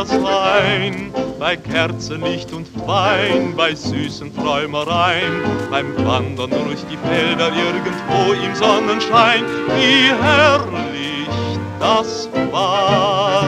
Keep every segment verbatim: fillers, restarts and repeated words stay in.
wieder sein. Bei Kerzenlicht und Wein, bei süßen Träumereien, beim Wandern durch die Felder irgendwo im Sonnenschein. Wie herrlich das war,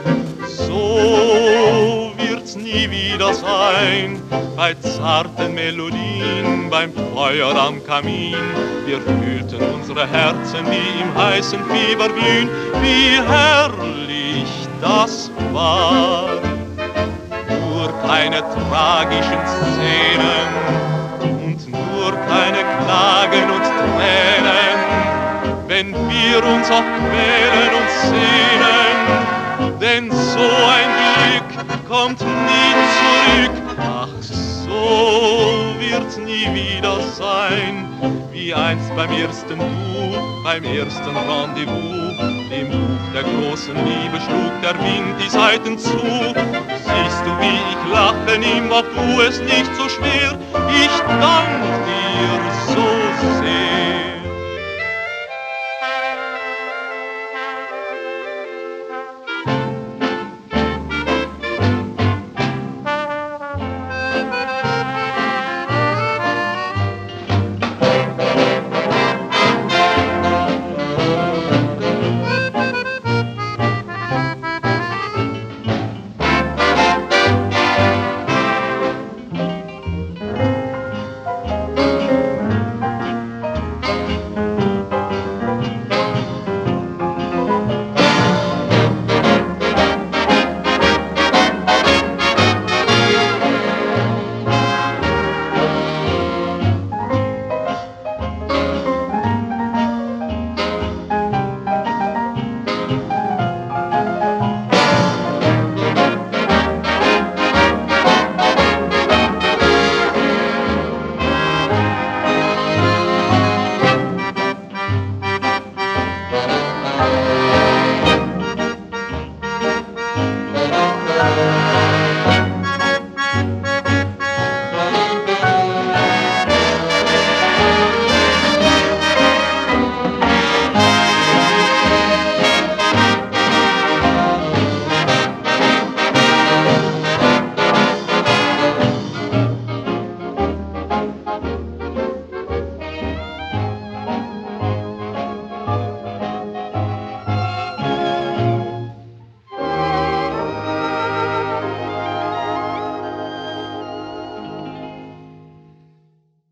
so wird's nie wieder sein. Bei zarten Melodien, beim Feuer am Kamin, wir fühlten unsere Herzen wie im heißen Fieber glühen. Wie herrlich das war. Nur keine tragischen Szenen und nur keine Klagen und Tränen, wenn wir uns auch quälen und sehnen, denn so ein Glück kommt nie zurück. Ach, so wird's nie wieder sein, wie einst beim ersten Du, beim ersten Rendezvous. Dem Ruf der großen Liebe schlug der Wind die Saiten zu. Siehst du, wie ich lache, nimm auch du es nicht so schwer. Ich dank dir so sehr.